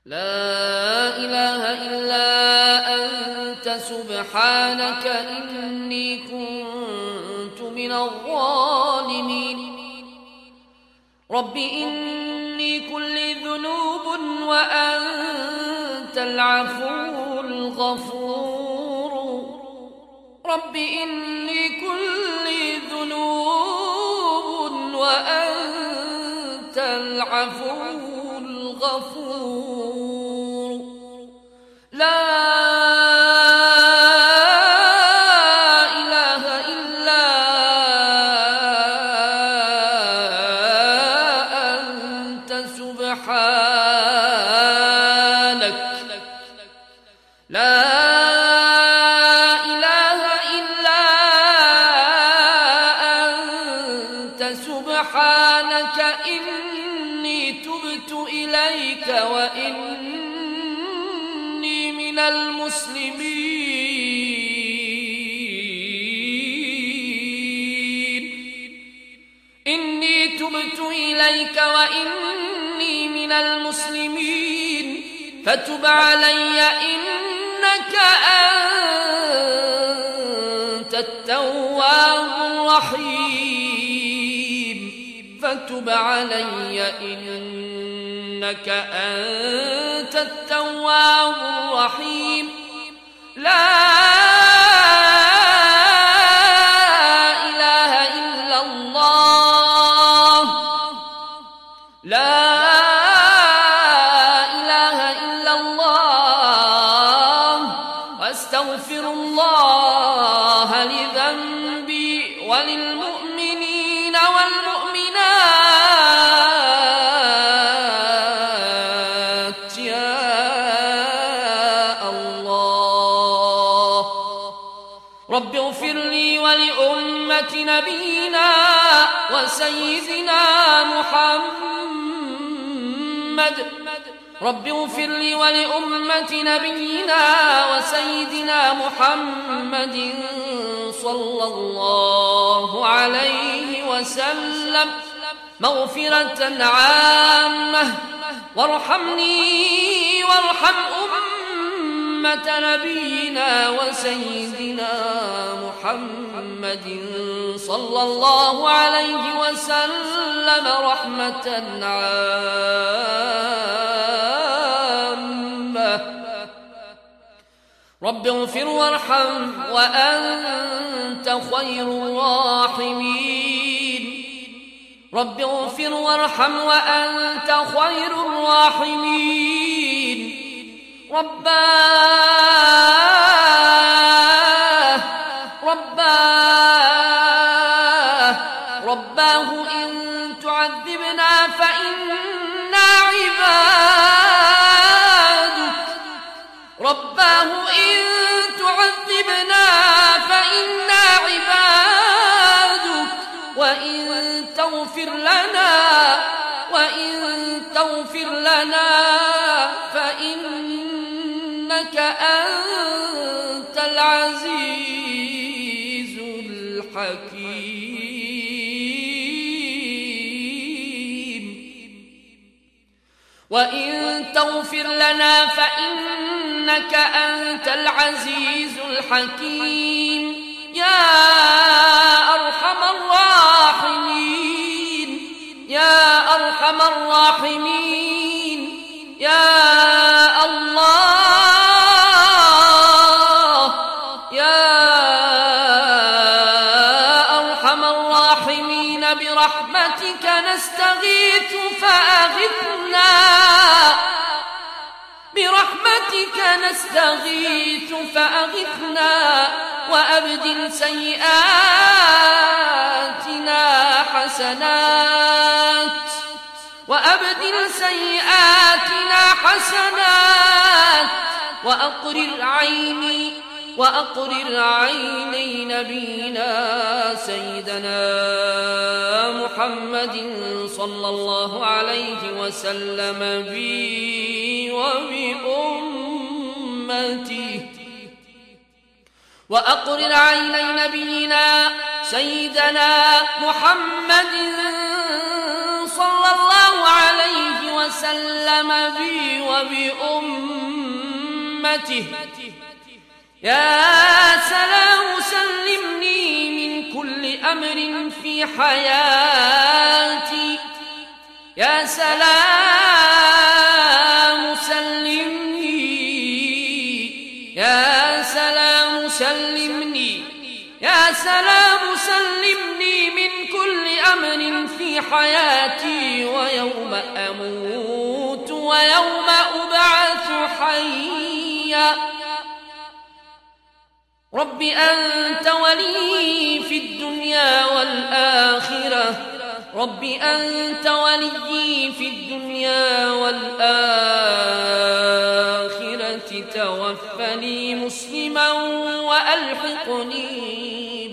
لا إله إلا أنت سبحانك إني كنت من الظالمين. رب إني كل ذنوب وأنت العفو الغفور. رب إني كل ذنوب وأنت العفو الغفور. لا إله إلا أنت سبحانك. لا إله إلا أنت سبحانك إني تبت إليك وإني من المسلمين. إني تبت إليك وإني من المسلمين فتب علي إنك أنت التواب الرحيم. فتب علي إنك أنت التواب الرحيم. لا إله إلا الله. لا إله إلا الله. واستغفر الله لذنبي وللمؤمنين والمؤمنات. يا الله رب اغفر لي ولأمة نبينا وسيدنا محمد. رب اغفر لي ولأمة نبينا وسيدنا محمد صلى الله عليه وسلم مغفرة عامة. وارحمني وارحم أمة نبينا وسيدنا محمد صلى الله عليه وسلم رحمة عامة. رب اغفر وارحم وأنت خير الراحمين. رب اغفر وارحم وأنت خير الراحمين. رباه إن تعذبنا فإنا عبادك. رباه إن تعذبنا فإنا عبادك. وإن تغفر لنا فإنك أنت العزيز الحكيم. وإن تغفر لنا فإنك أنت العزيز الحكيم. يا أرحم الراحمين. يا أرحم الراحمين. يا الله يا أرحم الراحمين برحمتك نستغيث فأغثنا. برحمتك نستغيث فأغثنا وأبدل سيئاتنا حسنات. وأبدل سيئاتنا حسنات. وأقرر عيني نبينا سيدنا محمد صلى الله عليه وسلم بي وبأمتي. وأقرر عيني نبينا سيدنا محمد صلى الله عليه وسلم وسلم بي وبأمته. يا سلام سلمني من كل أمر في حياتي. يا سلام سلمني، يا سلام سلمني، يا سلام سلمني من كل أمر في حياتي ويوم أموت ويوم أبعث حيا. رب أنت ولي في الدنيا والآخرة، رب أنت ولي في الدنيا والآخرة، توفني مسلما وألحقني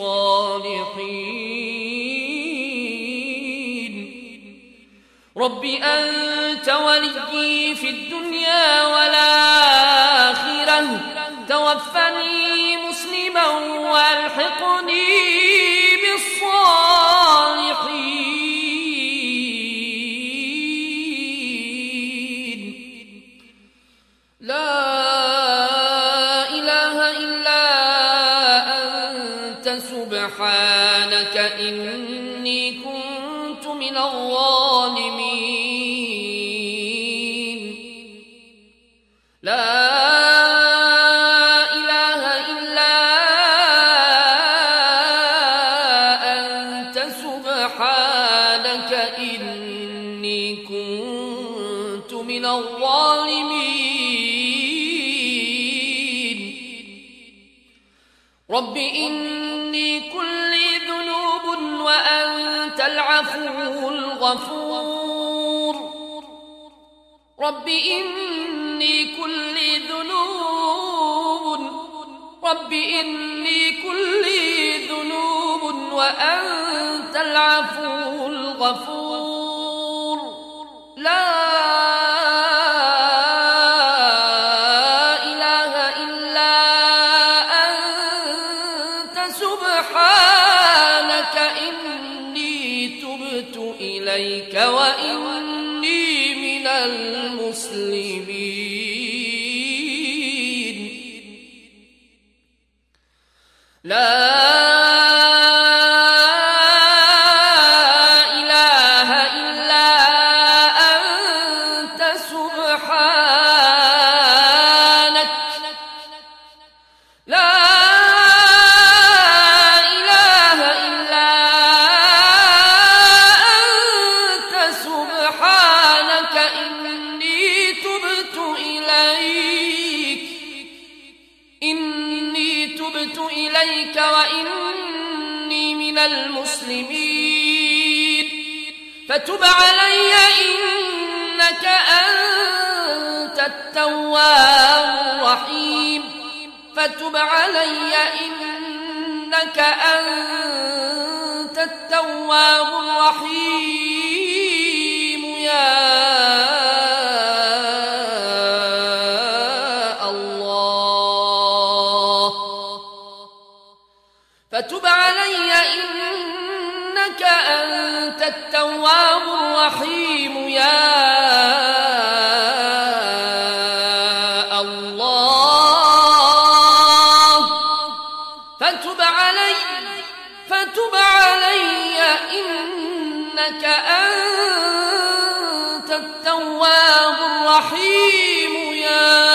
بالصالحين. رب أنت ولي في الدنيا والآخرة، توفني مسلما وألحقني بالصالحين. لا إله إلا أنت سبحانك إني كنت من الظالمين. لا رب إني كلي ذنوب وأنت العفو الغفور. رب إني كلي ذنوب، رب إني كلي ذنوب وأنت العفو الغفور. لا وإني من المسلمين. لا إله إلا أنت سبحانك. لا وإني من المسلمين. فتب علي إنك أنت التواب الرحيم. فتب علي إنك أنت التواب الرحيم. يا فتب علي إنك أنت التواب الرحيم. يا الله فتب علي إنك أنت التواب الرحيم. يا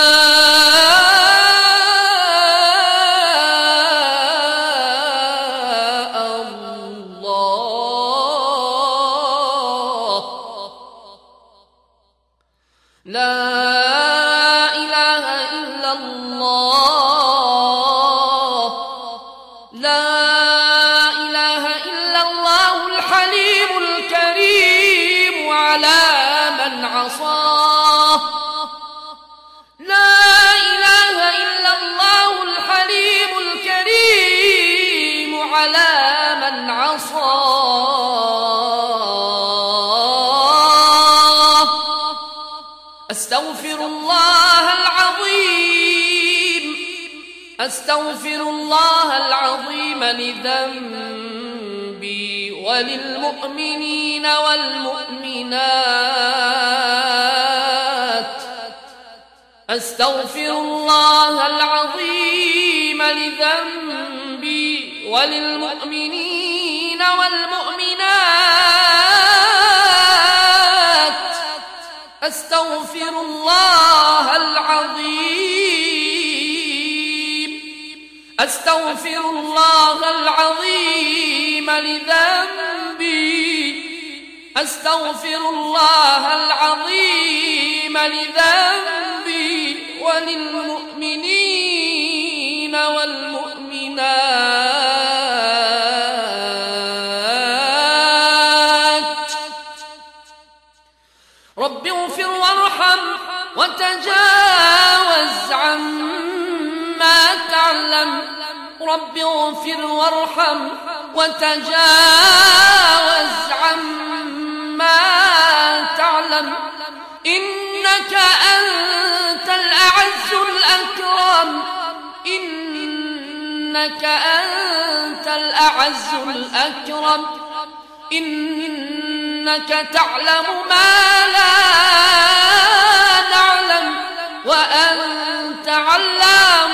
أستغفر الله العظيم لذنبي وللمؤمنين والمؤمنات أستغفر الله العظيم لذنبي وللمؤمنين والمؤمنات. أستغفر الله العظيم، أستغفر الله العظيم لذنبي، أستغفر الله العظيم لذنبي وللمؤمنين والمؤمنات. رب اغفر وارحم وتجاوز عما تعلم. رب اغفر وارحم وتجاوز عما تعلم. إنك أنت الأعز الأكرم، إنك أنت الأعز الأكرم. إنك تعلم ما لا نعلم وأنت علام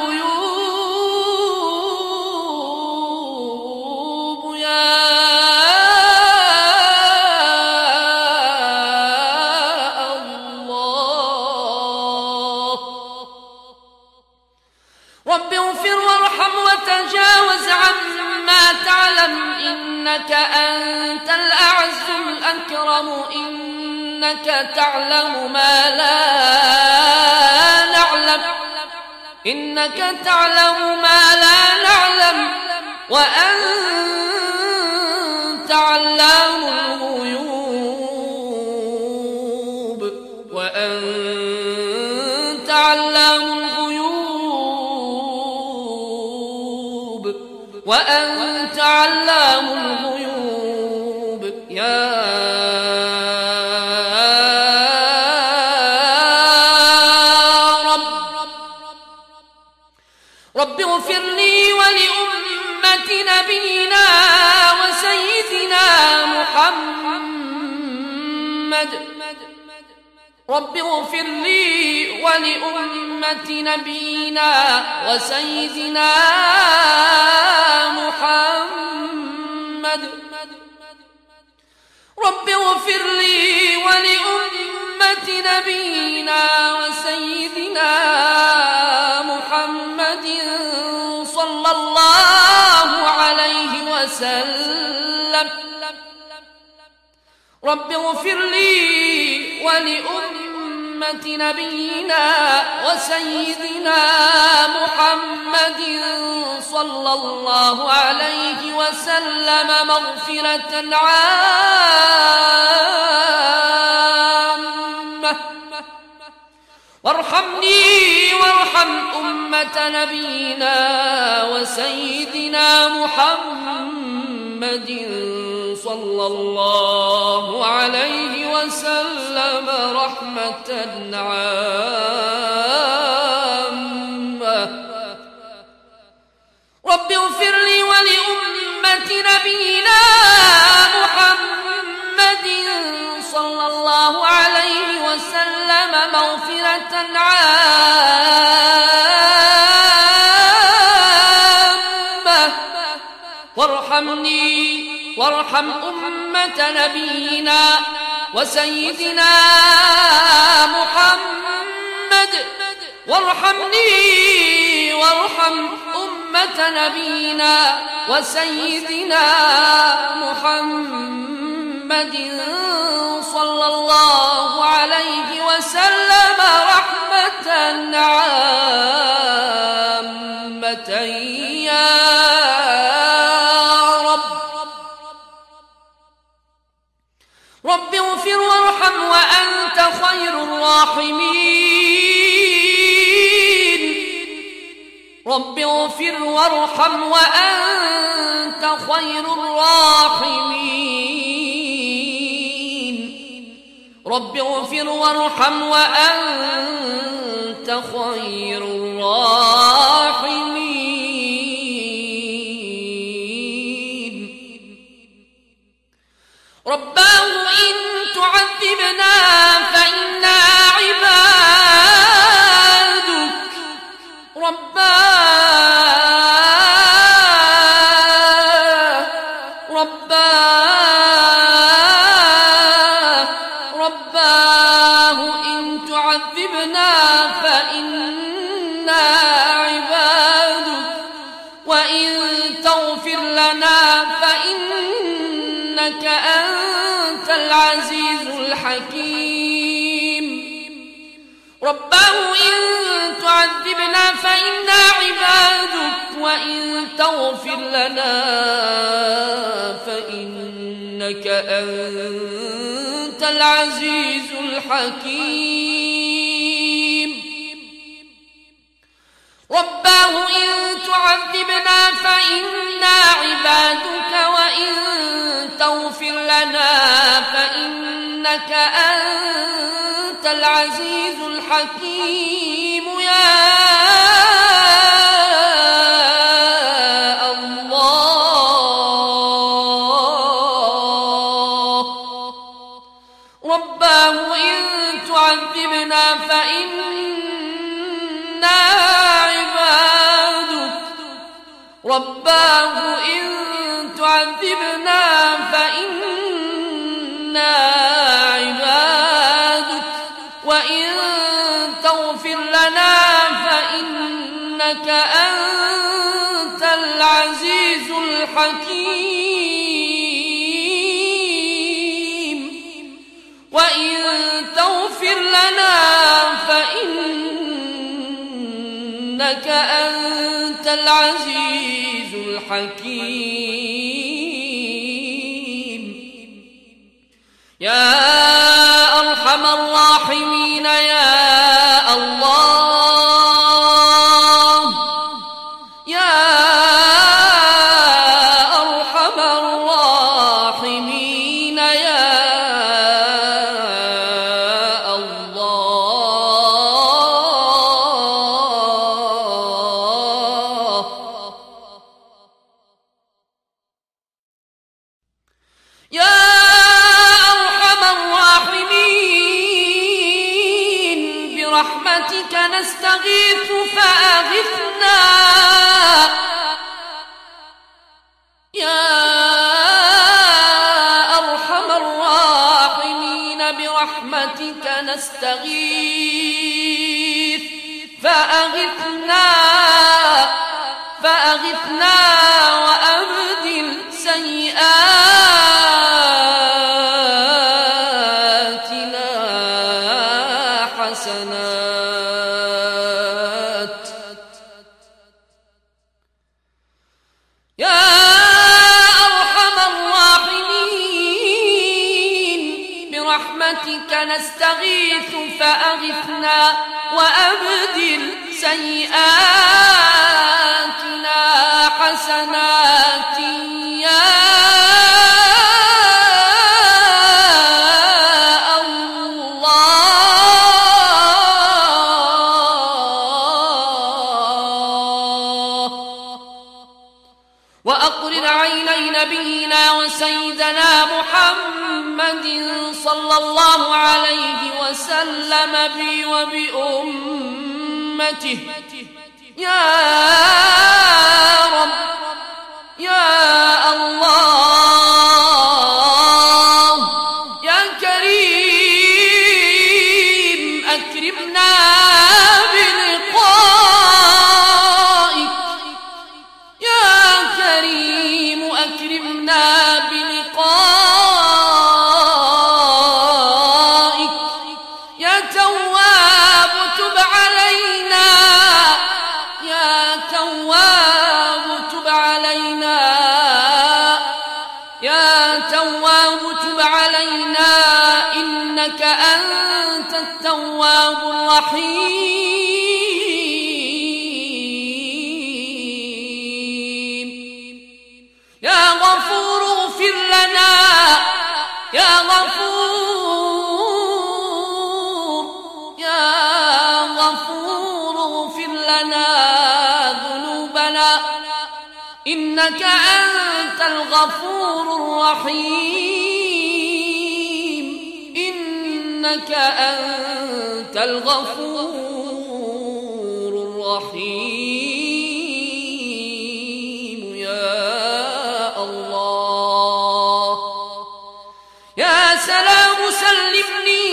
الغيوب. يا الله. رب اغفر وارحم وتجاوز عما تعلم. إنك أنت الأعز الأكرم. إنك تعلم ما لا نعلم، إنك تعلم ما لا نعلم وأنت علام الغيوب. وأنت علام الغيوب. وأنت علام الغيوب. يا رب اغفر لي ولأمة نبينا وسيدنا محمد. رب اغفر لي ولأمة نبينا وسيدنا محمد. رب اغفر لي ولأمة نبينا وسيدنا محمد صلى الله عليه وسلم. رب اغفر لي ولأمة نبينا وسيدنا محمد صلى الله عليه وسلم مغفرة عامة. وارحمني وارحم أمة نبينا وسيدنا محمد صلى الله عليه وسلم رحمة عامة. رب اغفر لي ولأمة نبينا محمد صلى الله عليه وسلم مغفرة عامة. وارحمني وارحم أمة نبينا وسيدنا محمد. وارحمني وارحم أمة نبينا وسيدنا محمد صلى الله عليه وسلم رحمة عامة. يا رب اغفر وارحم وأنت خير الراحمين. رب اغفر وارحم وأنت خير الراحمين. رب اغفر وارحم وأنت خير الراحمين. رباه إن تعذبنا فإنا عبادك رباه إن تعذبنا فإنا عبادك وإن تغفر لنا فإنك أنت العزيز الحكيم رباه إن تعذبنا فإنا عبادك وإن تغفر لنا فإنك أنت العزيز الحكيم رباه إن تعذبنا فإنا عبادك وإن تغفر لنا فإنك أنت العزيز الحكيم يا الله رباه إن تعذبنا فإنا عبادك رباه إن تعذبنا فإنا عبادك وإن تغفر لنا فإنك أنت العزيز الحكيم وإن تغفر لنا فإنك أنت العزيز الحكيم يا أرحم الراحمين يا الله يا أرحم الراحمين يا الله يا أرحم الراحمين برحمتك نستغيث فأغثنا يا أرحم الراحمين برحمتك نستغيث فأغثنا وأبدل سيئاتنا حسنات يا أرحم الراحمين برحمتك نستغيث فأغثنا وأبدل سيئاتنا حسنات يا وأقرر عيني نبينا وسيدنا محمد صلى الله عليه وسلم بي وبأمته يا رب يا الله يا كريم أكرمنا بلقائك يا كريم أكرمنا بلقائك يا تواب تب علينا يا تواب تب علينا يا تواب تب علينا إنك أنت التواب الرحيم يا غفور اغفر لنا يا غفور اغفر لنا ذنوبنا إنك أنت الغفور الرحيم إنك أنت الغفور الرحيم يا الله يا سلام سلمني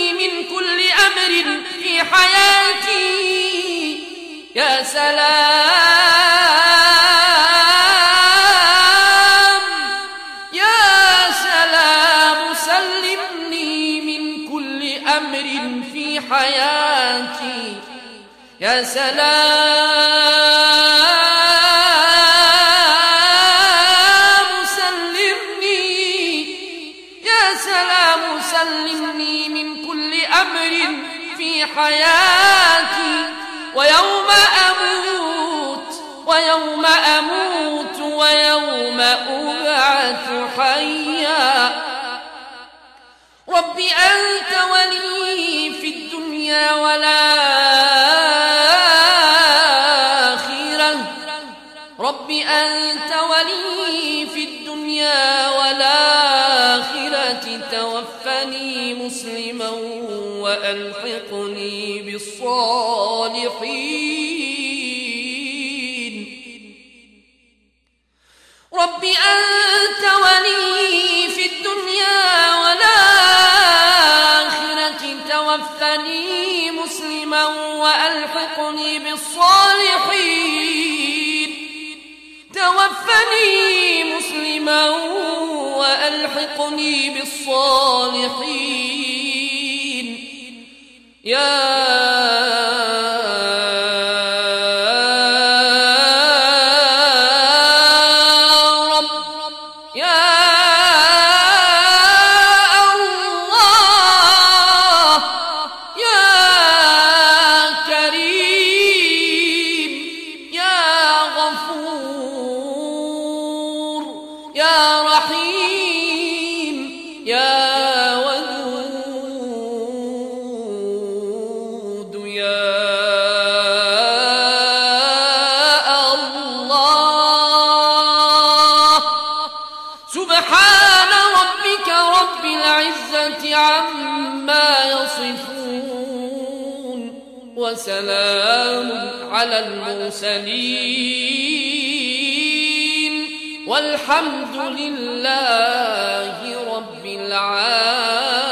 يا سلام يا سلام سلمني من كل أمر في حياتي يا سلام سلمني من كل أمر في حياتي ويوم أموت ويوم أبعث حيا رب أنت ولي في الدنيا والآخرة رب أنت ولي في الدنيا والآخرة توفني مسلما وألحقني بالصالحين رب أنت ولي في الدنيا والآخرة توفني مسلما وألحقني بالصالحين توفني مسلما وألحقني بالصالحين يا رب يا الله يا كريم يا غفور يا رحيم يا ودود يا الله سبحان ربك رب العزة عما يصفون وسلام على المرسلين والحمد لله رب العالمين.